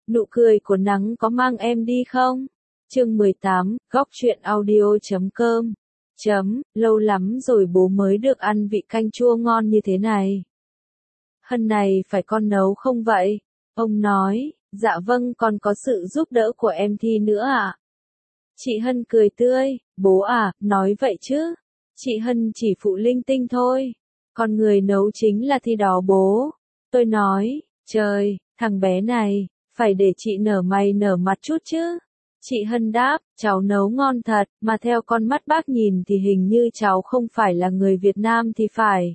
Nụ cười của nắng có mang em đi không? Chương 18, góc truyện audio.com. Lâu lắm rồi bố mới được ăn vị canh chua ngon như thế này. Hân này phải con nấu không vậy? Ông nói, dạ vâng, con có sự giúp đỡ của em Thi nữa ạ. Chị Hân cười tươi, bố à, nói vậy chứ. Chị Hân chỉ phụ linh tinh thôi. Con người nấu chính là Thi đó bố. Tôi nói, trời, thằng bé này, phải để chị nở mày nở mặt chút chứ. Chị Hân đáp, cháu nấu ngon thật, mà theo con mắt bác nhìn thì hình như cháu không phải là người Việt Nam thì phải.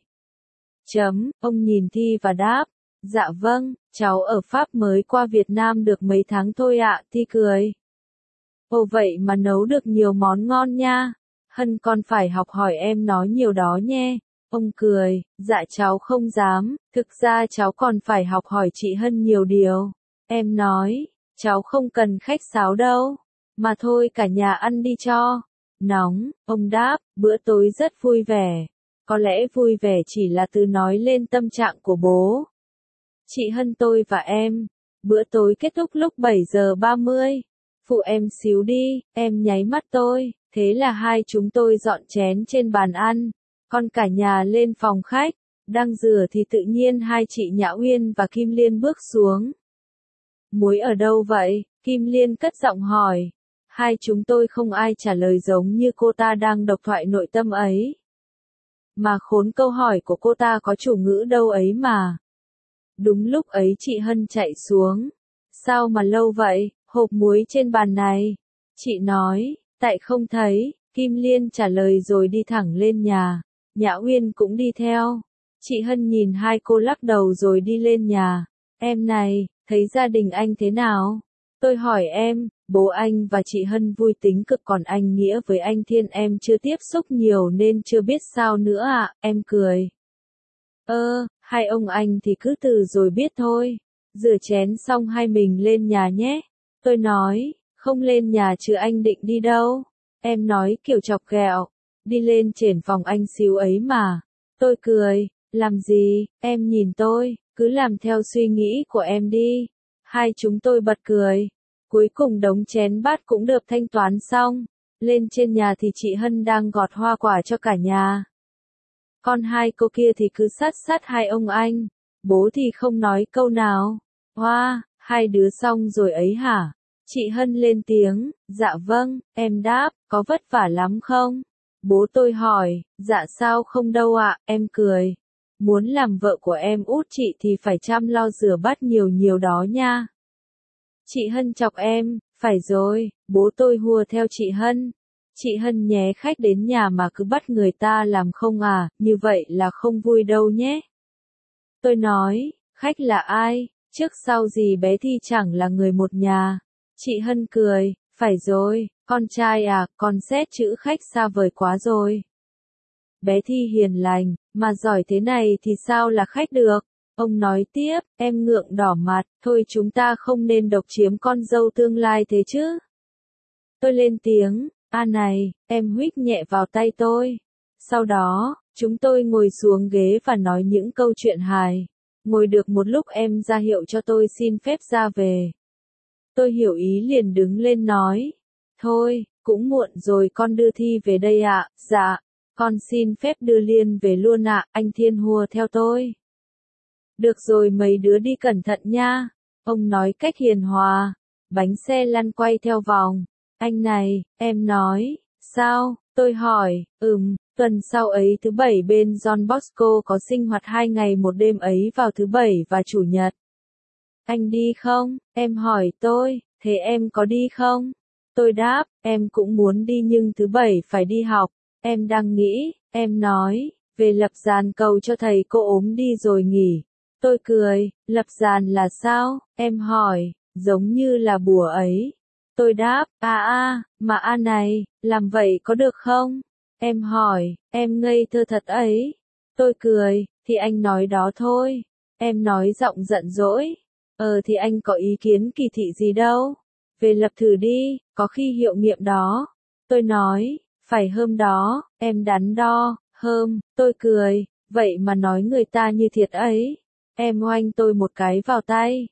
Ông nhìn Thi và đáp, dạ vâng, cháu ở Pháp mới qua Việt Nam được mấy tháng thôi ạ. Thi cười. Ồ vậy mà nấu được nhiều món ngon nha. Hân con phải học hỏi em nói nhiều đó nhé. Ông cười, dạ cháu không dám, thực ra cháu còn phải học hỏi chị Hân nhiều điều. Em nói, cháu không cần khách sáo đâu, mà thôi cả nhà ăn đi cho. Nóng, ông đáp, bữa tối rất vui vẻ. Có lẽ vui vẻ chỉ là từ nói lên tâm trạng của bố. Chị Hân tôi và em, bữa tối kết thúc lúc 7 giờ 30. Phụ em xíu đi, em nháy mắt tôi, thế là hai chúng tôi dọn chén trên bàn ăn. Con cả nhà lên phòng khách, đang rửa thì tự nhiên hai chị Nhã Uyên và Kim Liên bước xuống. Muối ở đâu vậy? Kim Liên cất giọng hỏi. Hai chúng tôi không ai trả lời giống như cô ta đang độc thoại nội tâm ấy. Mà khốn câu hỏi của cô ta có chủ ngữ đâu ấy mà. Đúng lúc ấy chị Hân chạy xuống. Sao mà lâu vậy, hộp muối trên bàn này? Chị nói, tại không thấy. Kim Liên trả lời rồi đi thẳng lên nhà. Nhã Uyên cũng đi theo. Chị Hân nhìn hai cô lắc đầu rồi đi lên nhà. Em này, thấy gia đình anh thế nào? Tôi hỏi em, bố anh và chị Hân vui tính cực còn anh Nghĩa với anh Thiên em chưa tiếp xúc nhiều nên chưa biết sao nữa ạ. Em cười. Hai ông anh thì cứ từ rồi biết thôi. Rửa chén xong hai mình lên nhà nhé. Tôi nói, không lên nhà chứ anh định đi đâu? Em nói kiểu chọc ghẹo. Đi lên trên phòng anh xíu ấy mà. Tôi cười, làm gì, em nhìn tôi, cứ làm theo suy nghĩ của em đi. Hai chúng tôi bật cười. Cuối cùng đống chén bát cũng được thanh toán xong. Lên trên nhà thì chị Hân đang gọt hoa quả cho cả nhà. Con hai cô kia thì cứ sát sát hai ông anh. Bố thì không nói câu nào. Hoa, hai đứa xong rồi ấy hả? Chị Hân lên tiếng, dạ vâng, em đáp, có vất vả lắm không? Bố tôi hỏi, dạ sao không đâu ạ, em cười. Muốn làm vợ của em út chị thì phải chăm lo rửa bát nhiều nhiều đó nha. Chị Hân chọc em, phải rồi, bố tôi hùa theo chị Hân. Chị Hân nhé khách đến nhà mà cứ bắt người ta làm không à, như vậy là không vui đâu nhé. Tôi nói, khách là ai, trước sau gì bé Thi chẳng là người một nhà. Chị Hân cười, phải rồi, con trai à, con xét chữ khách xa vời quá rồi. Bé Thi hiền lành, mà giỏi thế này thì sao là khách được? Ông nói tiếp, em ngượng đỏ mặt, thôi chúng ta không nên độc chiếm con dâu tương lai thế chứ. Tôi lên tiếng, này, em huých nhẹ vào tay tôi. Sau đó, chúng tôi ngồi xuống ghế và nói những câu chuyện hài. Ngồi được một lúc em ra hiệu cho tôi xin phép ra về. Tôi hiểu ý liền đứng lên nói. Thôi, cũng muộn rồi con đưa Thi về đây ạ. Dạ, con xin phép đưa Liên về luôn ạ. Anh Thiên hùa theo tôi. Được rồi mấy đứa đi cẩn thận nha. Ông nói cách hiền hòa. Bánh xe lăn quay theo vòng. Anh này, em nói, sao? Tôi hỏi, tuần sau ấy thứ bảy bên John Bosco có sinh hoạt 2 ngày 1 đêm ấy vào thứ bảy và chủ nhật. Anh đi không? Em hỏi tôi, thế em có đi không? Tôi đáp, em cũng muốn đi nhưng thứ bảy phải đi học. Em đang nghĩ, em nói, về lập giàn cầu cho thầy cô ốm đi rồi nghỉ. Tôi cười, lập giàn là sao? Em hỏi, giống như là bùa ấy. Tôi đáp, mà này, làm vậy có được không? Em hỏi, em ngây thơ thật ấy. Tôi cười, thì anh nói đó thôi. Em nói giọng giận dỗi. Thì anh có ý kiến kỳ thị gì đâu. Về lập thử đi, có khi hiệu nghiệm đó. Tôi nói, phải hôm đó, em đắn đo, tôi cười, vậy mà nói người ta như thiệt ấy. Em oanh tôi một cái vào tay.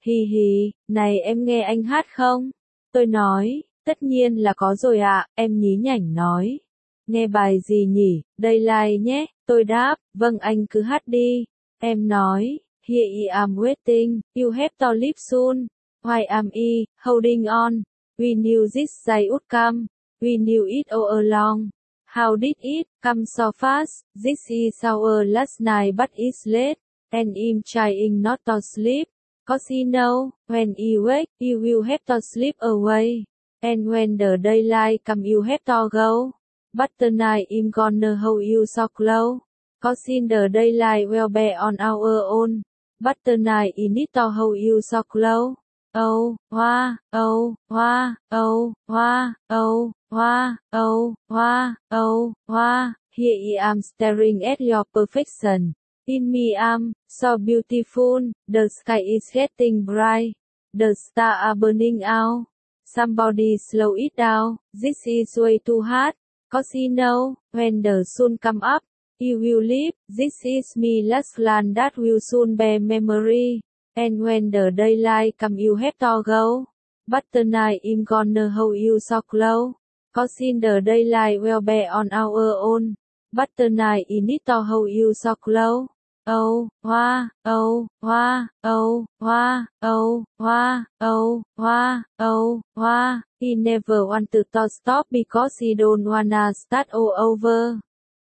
Hì hì, này em nghe anh hát không? Tôi nói, tất nhiên là có rồi ạ, em nhí nhảnh nói. Nghe bài gì nhỉ, Daylight nhé, tôi đáp, vâng anh cứ hát đi. Em nói, here I am waiting, you have to leave soon. Why am I, holding on? We knew this day would come, we knew it all along. How did it come so fast? This is our last night but it's late, and I'm trying not to sleep. Cause you know, when you wake, you will have to sleep away. And when the daylight come you have to go. But tonight I'm gonna hold you so close. Cause in the daylight we'll be on our own. But tonight I need to hold you so close. Oh, hoa, oh, hoa, oh, hoa, oh, hoa, oh, hoa, oh, hoa. Here I am staring at your perfection. In me I'm so beautiful. The sky is getting bright. The stars are burning out. Somebody slow it down. This is way too hard. Cause you know, when the sun come up, you will leave. This is me last plan that will soon be memory. And when the daylight come you have to go. But tonight I'm gonna hold you so close. Cause in the daylight we'll be on our own. But tonight I need to hold you so close. Oh, hoa, oh, hoa, oh, hoa, oh, hoa, oh, hoa, oh, hoa. He never wanted to stop because he don't wanna start all over.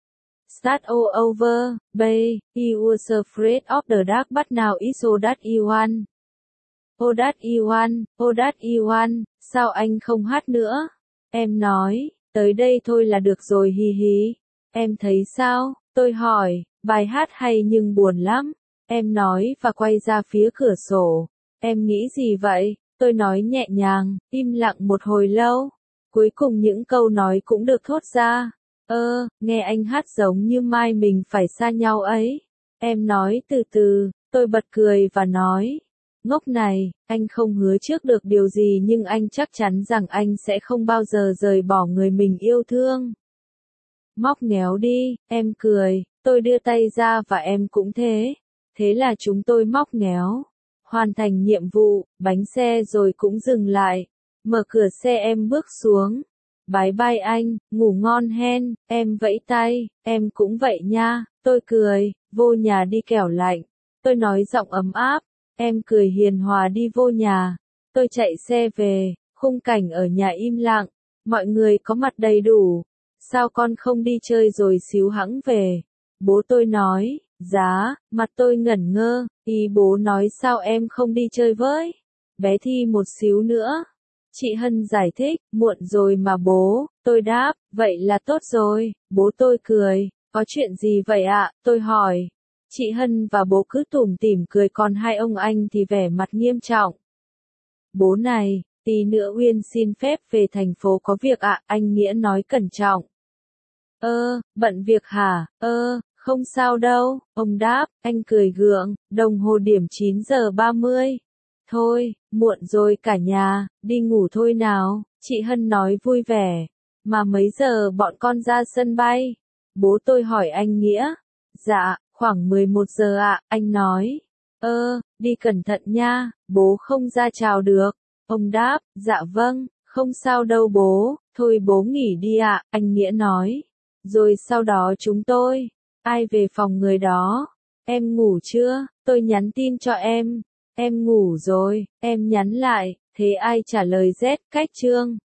Start all over, babe. He was afraid of the dark but now it's all that he want. Oh that he want, oh that he want. Sao anh không hát nữa? Em nói, tới đây thôi là được rồi hì hì. Em thấy sao? Tôi hỏi, bài hát hay nhưng buồn lắm. Em nói và quay ra phía cửa sổ. Em nghĩ gì vậy? Tôi nói nhẹ nhàng, im lặng một hồi lâu. Cuối cùng những câu nói cũng được thốt ra. Nghe anh hát giống như mai mình phải xa nhau ấy. Em nói từ từ, tôi bật cười và nói. Ngốc này, anh không hứa trước được điều gì nhưng anh chắc chắn rằng anh sẽ không bao giờ rời bỏ người mình yêu thương. Móc ngéo đi, em cười, tôi đưa tay ra và em cũng thế. Thế là chúng tôi móc ngéo. Hoàn thành nhiệm vụ, bánh xe rồi cũng dừng lại. Mở cửa xe em bước xuống. Bye bye anh, ngủ ngon hen, em vẫy tay, em cũng vậy nha, tôi cười, vô nhà đi kẻo lạnh. Tôi nói giọng ấm áp, em cười hiền hòa đi vô nhà. Tôi chạy xe về, khung cảnh ở nhà im lặng, mọi người có mặt đầy đủ. Sao con không đi chơi rồi xíu hẵng về? Bố tôi nói, giá, mặt tôi ngẩn ngơ, ý bố nói sao em không đi chơi với? Bé Thi một xíu nữa. Chị Hân giải thích, muộn rồi mà bố, tôi đáp, vậy là tốt rồi, bố tôi cười, có chuyện gì vậy ạ, tôi hỏi. Chị Hân và bố cứ tủm tỉm cười còn hai ông anh thì vẻ mặt nghiêm trọng. Bố này, tí nữa Uyên xin phép về thành phố có việc ạ, anh Nghĩa nói cẩn trọng. Bận việc hả, không sao đâu, ông đáp, anh cười gượng, đồng hồ điểm 9 giờ 30. Thôi, muộn rồi cả nhà, đi ngủ thôi nào, chị Hân nói vui vẻ. Mà mấy giờ bọn con ra sân bay? Bố tôi hỏi anh Nghĩa. Dạ, khoảng 11 giờ ạ, anh nói. Đi cẩn thận nha, bố không ra chào được. Ông đáp, dạ vâng, không sao đâu bố, thôi bố nghỉ đi ạ, anh Nghĩa nói. Rồi sau đó chúng tôi, ai về phòng người đó? Em ngủ chưa? Tôi nhắn tin cho em. Em ngủ rồi, em nhắn lại, thế ai trả lời Z cách chương.